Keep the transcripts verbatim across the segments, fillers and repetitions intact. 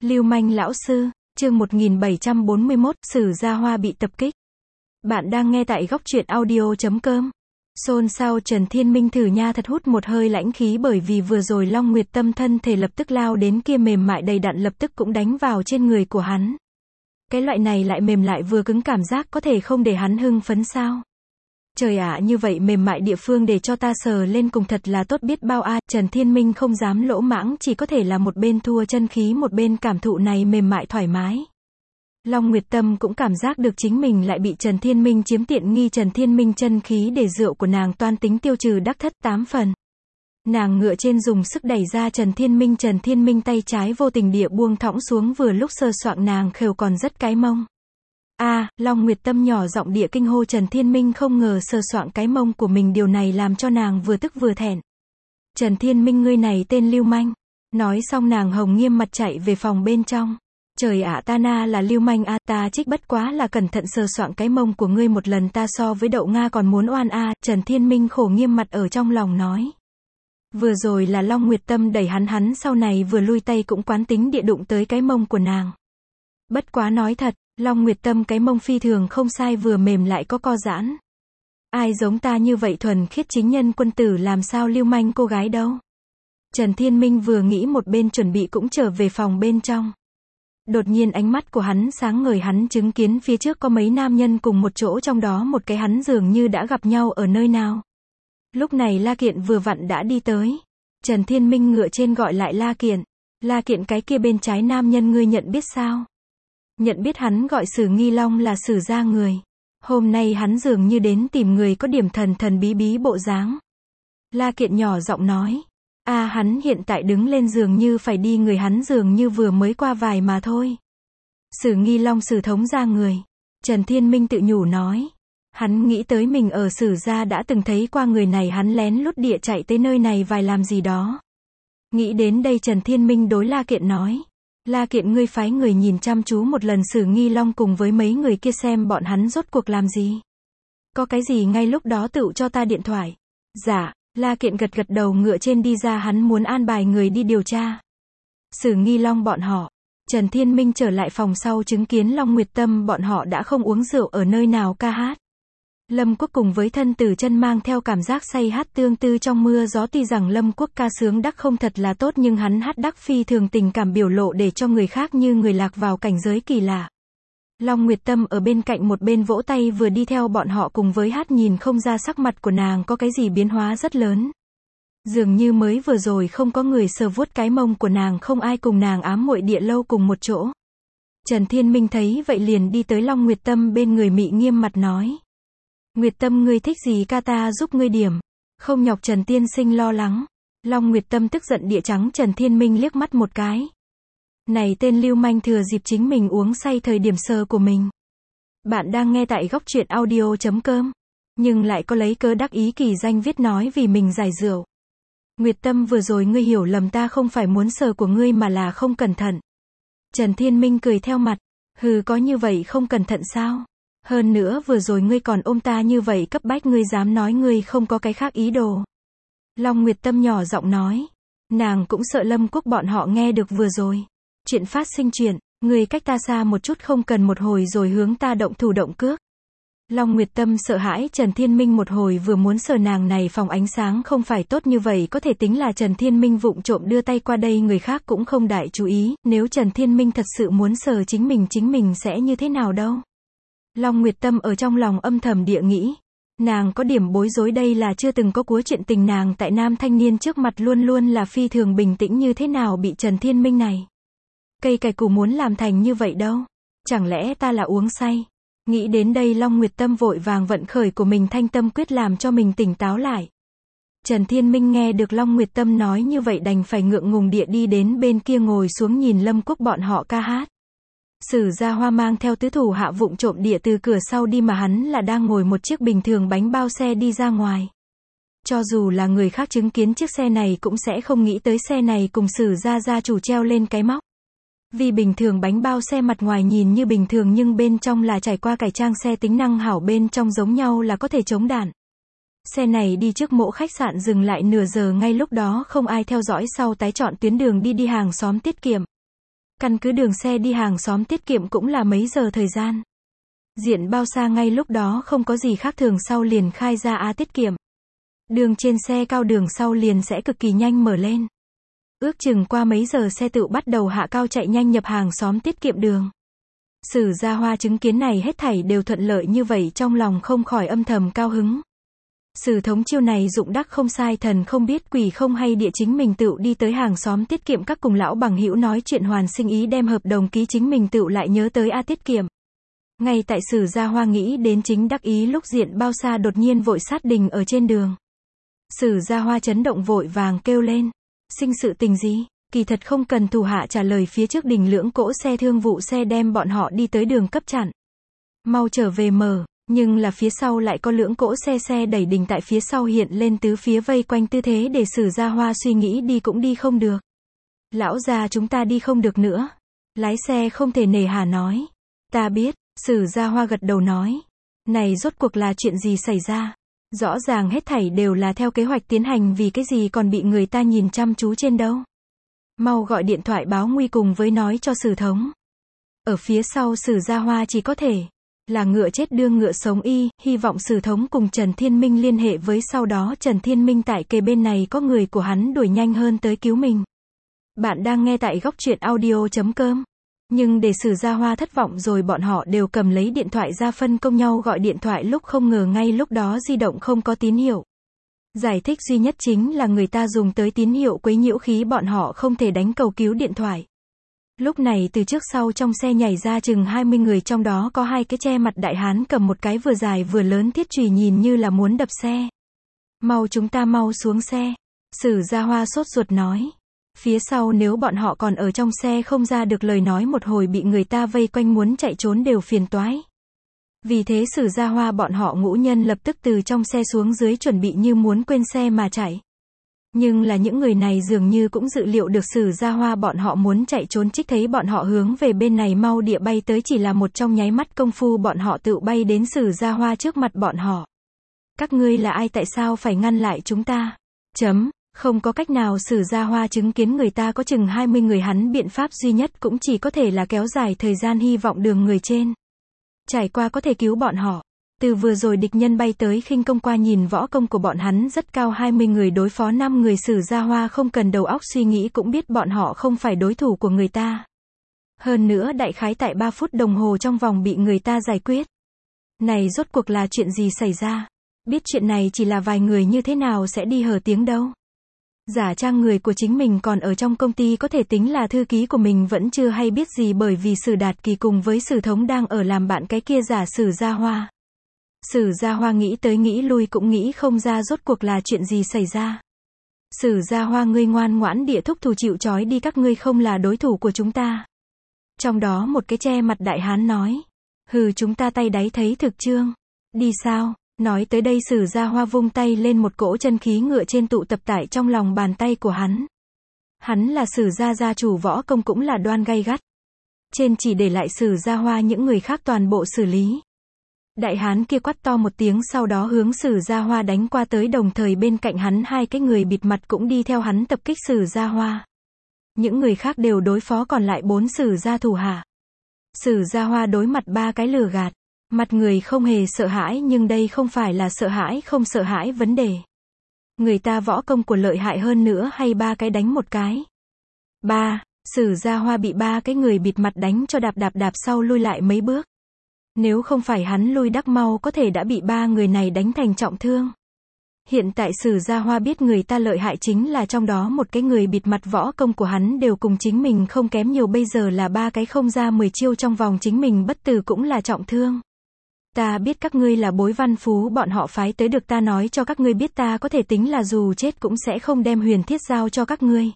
Lưu manh lão sư, chương một nghìn bảy trăm bốn mươi mốt, Sử Gia Hoa bị tập kích. Bạn đang nghe tại góc truyện audio chấm com. Xôn xao Trần Thiên Minh thử nha thật hút một hơi lãnh khí bởi vì vừa rồi Long Nguyệt Tâm thân thể lập tức lao đến kia mềm mại đầy đặn lập tức cũng đánh vào trên người của hắn. Cái loại này lại mềm lại vừa cứng cảm giác có thể không để hắn hưng phấn sao? Trời ạ, như vậy mềm mại địa phương để cho ta sờ lên cùng thật là tốt biết bao a. À, Trần Thiên Minh không dám lỗ mãng, chỉ có thể là một bên thua chân khí một bên cảm thụ này mềm mại thoải mái. Long Nguyệt Tâm cũng cảm giác được chính mình lại bị Trần Thiên Minh chiếm tiện nghi. Trần Thiên Minh chân khí để rượu của nàng toan tính tiêu trừ đắc thất tám phần. Nàng ngựa trên dùng sức đẩy ra Trần Thiên Minh. Trần Thiên Minh tay trái vô tình địa buông thõng xuống, vừa lúc sờ soạng nàng khều còn rất cái mông. A, à, Long Nguyệt Tâm nhỏ giọng địa kinh hô. Trần Thiên Minh không ngờ sờ soạng cái mông của mình, điều này làm cho nàng vừa tức vừa thẹn. Trần Thiên Minh, ngươi này tên lưu manh. Nói xong nàng hồng nghiêm mặt chạy về phòng bên trong. Trời ạ, à, ta na là lưu manh a, à, ta trích bất quá là cẩn thận sờ soạng cái mông của ngươi một lần, ta so với đậu Nga còn muốn oan a. À. Trần Thiên Minh khổ nghiêm mặt ở trong lòng nói. Vừa rồi là Long Nguyệt Tâm đẩy hắn, hắn sau này vừa lui tay cũng quán tính địa đụng tới cái mông của nàng. Bất quá nói thật, Long Nguyệt Tâm cái mông phi thường không sai, vừa mềm lại có co giãn. Ai giống ta như vậy thuần khiết chính nhân quân tử làm sao lưu manh cô gái đâu. Trần Thiên Minh vừa nghĩ một bên chuẩn bị cũng trở về phòng bên trong. Đột nhiên ánh mắt của hắn sáng ngời, hắn chứng kiến phía trước có mấy nam nhân cùng một chỗ, trong đó một cái hắn dường như đã gặp nhau ở nơi nào. Lúc này La Kiện vừa vặn đã đi tới. Trần Thiên Minh ngựa trên gọi lại La Kiện. La Kiện, cái kia bên trái nam nhân ngươi nhận biết sao? Nhận biết, hắn gọi Sử Nghi Long, là Sử gia người. Hôm nay hắn dường như đến tìm người, có điểm thần thần bí bí bộ dáng. La Kiện nhỏ giọng nói. A, à, hắn hiện tại đứng lên dường như phải đi, người hắn dường như vừa mới qua vài mà thôi. Sử Nghi Long, Sử thống gia người. Trần Thiên Minh tự nhủ nói. Hắn nghĩ tới mình ở Sử gia đã từng thấy qua người này, hắn lén lút địa chạy tới nơi này vài làm gì đó. Nghĩ đến đây Trần Thiên Minh đối La Kiện nói. La Kiện, ngươi phái người nhìn chăm chú một lần Sử Nghi Long cùng với mấy người kia xem bọn hắn rốt cuộc làm gì. Có cái gì ngay lúc đó tự cho ta điện thoại. Dạ, La Kiện gật gật đầu, ngựa trên đi ra, hắn muốn an bài người đi điều tra Sử Nghi Long bọn họ. Trần Thiên Minh trở lại phòng sau chứng kiến Long Nguyệt Tâm bọn họ đã không uống rượu ở nơi nào ca hát. Lâm Quốc cùng với thân tử chân mang theo cảm giác say hát tương tư trong mưa gió, tuy rằng Lâm Quốc ca sướng đắc không thật là tốt nhưng hắn hát đắc phi thường tình cảm, biểu lộ để cho người khác như người lạc vào cảnh giới kỳ lạ. Long Nguyệt Tâm ở bên cạnh một bên vỗ tay vừa đi theo bọn họ cùng với hát, nhìn không ra sắc mặt của nàng có cái gì biến hóa rất lớn. Dường như mới vừa rồi không có người sờ vuốt cái mông của nàng, không ai cùng nàng ám muội địa lâu cùng một chỗ. Trần Thiên Minh thấy vậy liền đi tới Long Nguyệt Tâm bên người, mị nghiêm mặt nói. Nguyệt Tâm, ngươi thích gì ca ta giúp ngươi điểm. Không nhọc Trần tiên sinh lo lắng. Long Nguyệt Tâm tức giận địa trắng Trần Thiên Minh liếc mắt một cái. Này tên lưu manh thừa dịp chính mình uống say thời điểm sờ của mình. Bạn đang nghe tại góc truyện audio chấm com. Nhưng lại có lấy cớ đắc ý kỳ danh viết nói vì mình giải rượu. Nguyệt Tâm, vừa rồi ngươi hiểu lầm, ta không phải muốn sờ của ngươi mà là không cẩn thận. Trần Thiên Minh cười theo mặt. Hừ, có như vậy không cẩn thận sao? Hơn nữa vừa rồi ngươi còn ôm ta như vậy cấp bách, ngươi dám nói ngươi không có cái khác ý đồ. Long Nguyệt Tâm nhỏ giọng nói. Nàng cũng sợ Lâm Quốc bọn họ nghe được vừa rồi. Chuyện phát sinh chuyện, ngươi cách ta xa một chút, không cần một hồi rồi hướng ta động thủ động cước. Long Nguyệt Tâm sợ hãi Trần Thiên Minh một hồi vừa muốn sờ nàng này, phòng ánh sáng không phải tốt như vậy, có thể tính là Trần Thiên Minh vụng trộm đưa tay qua đây, người khác cũng không đại chú ý, nếu Trần Thiên Minh thật sự muốn sờ chính mình, chính mình sẽ như thế nào đâu. Long Nguyệt Tâm ở trong lòng âm thầm địa nghĩ. Nàng có điểm bối rối, đây là chưa từng có cua chuyện tình, nàng tại nam thanh niên trước mặt luôn luôn là phi thường bình tĩnh, như thế nào bị Trần Thiên Minh này cây cài củ muốn làm thành như vậy đâu. Chẳng lẽ ta là uống say? Nghĩ đến đây Long Nguyệt Tâm vội vàng vận khởi của mình thanh tâm quyết làm cho mình tỉnh táo lại. Trần Thiên Minh nghe được Long Nguyệt Tâm nói như vậy đành phải ngượng ngùng địa đi đến bên kia ngồi xuống nhìn Lâm Quốc bọn họ ca hát. Sử Gia Hoa mang theo tứ thủ hạ vụng trộm địa từ cửa sau đi, mà hắn là đang ngồi một chiếc bình thường bánh bao xe đi ra ngoài. Cho dù là người khác chứng kiến chiếc xe này cũng sẽ không nghĩ tới xe này cùng Sử Gia gia chủ treo lên cái móc. Vì bình thường bánh bao xe mặt ngoài nhìn như bình thường nhưng bên trong là trải qua cải trang xe, tính năng hảo bên trong giống nhau là có thể chống đạn. Xe này đi trước mộ khách sạn dừng lại nửa giờ, ngay lúc đó không ai theo dõi, sau tái chọn tuyến đường đi đi hàng xóm tiết kiệm. Căn cứ đường xe đi hàng xóm tiết kiệm cũng là mấy giờ thời gian. Diện bao xa ngay lúc đó không có gì khác thường sau liền khai ra A tiết kiệm. Đường trên xe cao đường sau liền sẽ cực kỳ nhanh mở lên. Ước chừng qua mấy giờ xe tự bắt đầu hạ cao chạy nhanh nhập hàng xóm tiết kiệm đường. Sử Gia Hoa chứng kiến này hết thảy đều thuận lợi như vậy trong lòng không khỏi âm thầm cao hứng. Sử thống chiêu này dụng đắc không sai, thần không biết quỷ không hay địa chính mình tựu đi tới hàng xóm tiết kiệm các cùng lão bằng hữu nói chuyện hoàn sinh ý đem hợp đồng ký, chính mình tựu lại nhớ tới A tiết kiệm. Ngay tại Sử Gia Hoa nghĩ đến chính đắc ý lúc diện bao xa đột nhiên vội sát đình ở trên đường. Sử Gia Hoa chấn động vội vàng kêu lên. Sinh sự tình gì? Kỳ thật không cần thủ hạ trả lời, phía trước đình lưỡng cỗ xe thương vụ xe đem bọn họ đi tới đường cấp chặn. Mau trở về mở, nhưng là phía sau lại có lưỡng cỗ xe xe đẩy đình tại phía sau hiện lên tứ phía vây quanh tư thế để Sử Gia Hoa suy nghĩ đi cũng đi không được. Lão già chúng ta đi không được nữa. Lái xe không thể nề hà nói. Ta biết, Sử Gia Hoa gật đầu nói. Này rốt cuộc là chuyện gì xảy ra? Rõ ràng hết thảy đều là theo kế hoạch tiến hành, vì cái gì còn bị người ta nhìn chăm chú trên đâu. Mau gọi điện thoại báo nguy cùng với nói cho Sử thống. Ở phía sau Sử Gia Hoa chỉ có thể là ngựa chết đương ngựa sống y, hy vọng Sử thống cùng Trần Thiên Minh liên hệ với, sau đó Trần Thiên Minh tại kề bên này có người của hắn đuổi nhanh hơn tới cứu mình. Bạn đang nghe tại góc truyện audio chấm com. Nhưng để Sử Gia Hoa thất vọng rồi, bọn họ đều cầm lấy điện thoại ra phân công nhau gọi điện thoại, lúc không ngờ ngay lúc đó di động không có tín hiệu. Giải thích duy nhất chính là người ta dùng tới tín hiệu quấy nhiễu khí bọn họ không thể đánh cầu cứu điện thoại. Lúc này từ trước sau trong xe nhảy ra chừng hai mươi người, trong đó có hai cái che mặt đại hán cầm một cái vừa dài vừa lớn thiết chùy nhìn như là muốn đập xe. Mau chúng ta mau xuống xe. Sử Gia Hoa sốt ruột nói. Phía sau nếu bọn họ còn ở trong xe không ra được lời nói, một hồi bị người ta vây quanh muốn chạy trốn đều phiền toái. Vì thế Sử Gia Hoa bọn họ ngũ nhân lập tức từ trong xe xuống dưới chuẩn bị như muốn quên xe mà chạy. Nhưng là những người này dường như cũng dự liệu được Sử Gia Hoa bọn họ muốn chạy trốn, trích thấy bọn họ hướng về bên này mau địa bay tới, chỉ là một trong nháy mắt công phu bọn họ tự bay đến Sử Gia Hoa trước mặt bọn họ. Các ngươi là ai, tại sao phải ngăn lại chúng ta? Chấm. Không có cách nào, Sử Gia Hoa chứng kiến người ta có chừng hai mươi người, hắn biện pháp duy nhất cũng chỉ có thể là kéo dài thời gian, hy vọng đường người trên trải qua có thể cứu bọn họ. Từ vừa rồi địch nhân bay tới khinh công qua, nhìn võ công của bọn hắn rất cao, hai mươi người đối phó năm người, Sử Gia Hoa không cần đầu óc suy nghĩ cũng biết bọn họ không phải đối thủ của người ta. Hơn nữa đại khái tại ba phút đồng hồ trong vòng bị người ta giải quyết. Này rốt cuộc là chuyện gì xảy ra? Biết chuyện này chỉ là vài người như thế nào sẽ đi hở tiếng đâu. Giả trang người của chính mình còn ở trong công ty, có thể tính là thư ký của mình vẫn chưa hay biết gì, bởi vì Sử Đạt Kỳ cùng với Sử thống đang ở làm bạn cái kia giả Sử Gia Hoa. Sử Gia Hoa nghĩ tới nghĩ lui cũng nghĩ không ra rốt cuộc là chuyện gì xảy ra. Sử Gia Hoa, ngươi ngoan ngoãn địa thúc thủ chịu trói đi, các ngươi không là đối thủ của chúng ta. Trong đó một cái che mặt đại hán nói. Hừ, chúng ta tay đáy thấy thực trương. Đi sao? Nói tới đây Sử Gia Hoa vung tay lên, một cỗ chân khí ngựa trên tụ tập tại trong lòng bàn tay của hắn. Hắn là Sử gia gia chủ, võ công cũng là đoan gay gắt. Trên chỉ để lại Sử Gia Hoa, những người khác toàn bộ xử lý. Đại hán kia quát to một tiếng, sau đó hướng Sử Gia Hoa đánh qua tới, đồng thời bên cạnh hắn hai cái người bịt mặt cũng đi theo hắn tập kích Sử Gia Hoa. Những người khác đều đối phó còn lại bốn Sử gia thủ hạ. Sử Gia Hoa đối mặt ba cái lừa gạt. Mặt người không hề sợ hãi, nhưng đây không phải là sợ hãi không sợ hãi vấn đề. Người ta võ công của lợi hại hơn nữa, hay ba cái đánh một cái. Ba, Sử Gia Hoa bị ba cái người bịt mặt đánh cho đạp đạp đạp sau lui lại mấy bước. Nếu không phải hắn lui đắc mau, có thể đã bị ba người này đánh thành trọng thương. Hiện tại Sử Gia Hoa biết người ta lợi hại chính là trong đó một cái người bịt mặt, võ công của hắn đều cùng chính mình không kém nhiều, bây giờ là ba cái không ra mười chiêu trong vòng chính mình bất tử cũng là trọng thương. Ta biết các ngươi là Bối Văn Phú bọn họ phái tới, được ta nói cho các ngươi biết, ta có thể tính là dù chết cũng sẽ không đem huyền thiết giao cho các ngươi.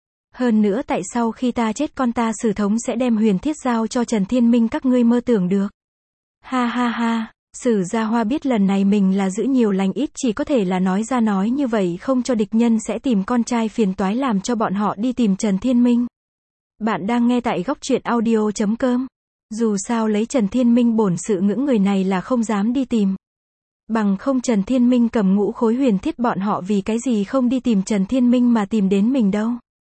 Hơn nữa tại sau khi ta chết, con ta Sử thống sẽ đem huyền thiết giao cho Trần Thiên Minh, các ngươi mơ tưởng được. Ha ha ha, Sử Gia Hoa biết lần này mình là giữ nhiều lành ít, chỉ có thể là nói ra nói như vậy không cho địch nhân sẽ tìm con trai phiền toái làm cho bọn họ đi tìm Trần Thiên Minh. Bạn đang nghe tại góc truyện audio chấm com. Dù sao lấy Trần Thiên Minh bổn sự, những người này là không dám đi tìm. Bằng không Trần Thiên Minh cầm ngũ khối huyền thiết, bọn họ vì cái gì không đi tìm Trần Thiên Minh mà tìm đến mình đâu.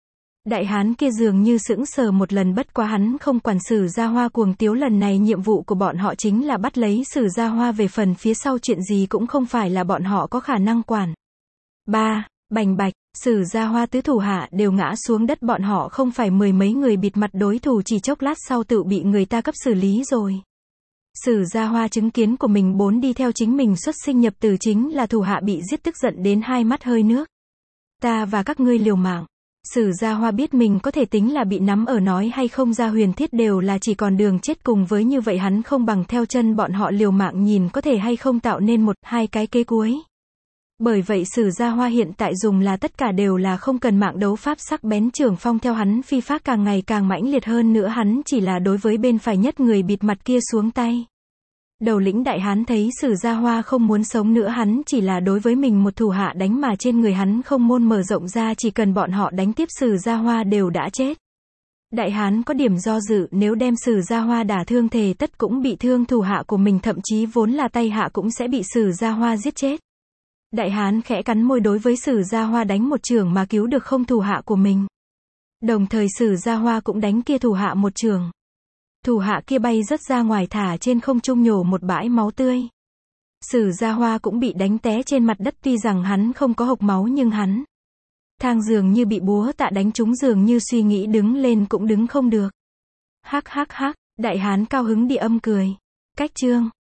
Đại hán kia dường như sững sờ một lần, bất quá hắn không quản Sử Gia Hoa cuồng tiếu, lần này nhiệm vụ của bọn họ chính là bắt lấy Sử Gia Hoa, về phần phía sau chuyện gì cũng không phải là bọn họ có khả năng quản. Ba, bành bạch, Sử Gia Hoa tứ thủ hạ đều ngã xuống đất, bọn họ không phải mười mấy người bịt mặt đối thủ, chỉ chốc lát sau tự bị người ta cấp xử lý rồi. Sử Gia Hoa chứng kiến của mình bốn đi theo chính mình xuất sinh nhập tử chính là thủ hạ bị giết, tức giận đến hai mắt hơi nước. Ta và các ngươi liều mạng. Sử Gia Hoa biết mình có thể tính là bị nắm ở, nói hay không ra huyền thiết đều là chỉ còn đường chết, cùng với như vậy hắn không bằng theo chân bọn họ liều mạng, nhìn có thể hay không tạo nên một, hai cái kế cuối. Bởi vậy Sử Gia Hoa hiện tại dùng là tất cả đều là không cần mạng, đấu pháp sắc bén, trưởng phong theo hắn phi phát càng ngày càng mãnh liệt hơn nữa, hắn chỉ là đối với bên phải nhất người bịt mặt kia xuống tay. Đầu lĩnh đại hán thấy Sử Gia Hoa không muốn sống nữa, hắn chỉ là đối với mình một thủ hạ đánh mà trên người hắn không môn mở rộng ra, chỉ cần bọn họ đánh tiếp Sử Gia Hoa đều đã chết. Đại hán có điểm do dự, nếu đem Sử Gia Hoa đả thương thề tất cũng bị thương thủ hạ của mình, thậm chí vốn là tay hạ cũng sẽ bị Sử Gia Hoa giết chết. Đại hán khẽ cắn môi, đối với Sử Gia Hoa đánh một chưởng mà cứu được không thủ hạ của mình. Đồng thời Sử Gia Hoa cũng đánh kia thủ hạ một chưởng. Thủ hạ kia bay rất ra ngoài, thả trên không trung nhổ một bãi máu tươi. Sử Gia Hoa cũng bị đánh té trên mặt đất, tuy rằng hắn không có hộc máu nhưng hắn thang dường như bị búa tạ đánh trúng, dường như suy nghĩ đứng lên cũng đứng không được. Hắc hắc hắc, đại hán cao hứng đi âm cười. Cách chương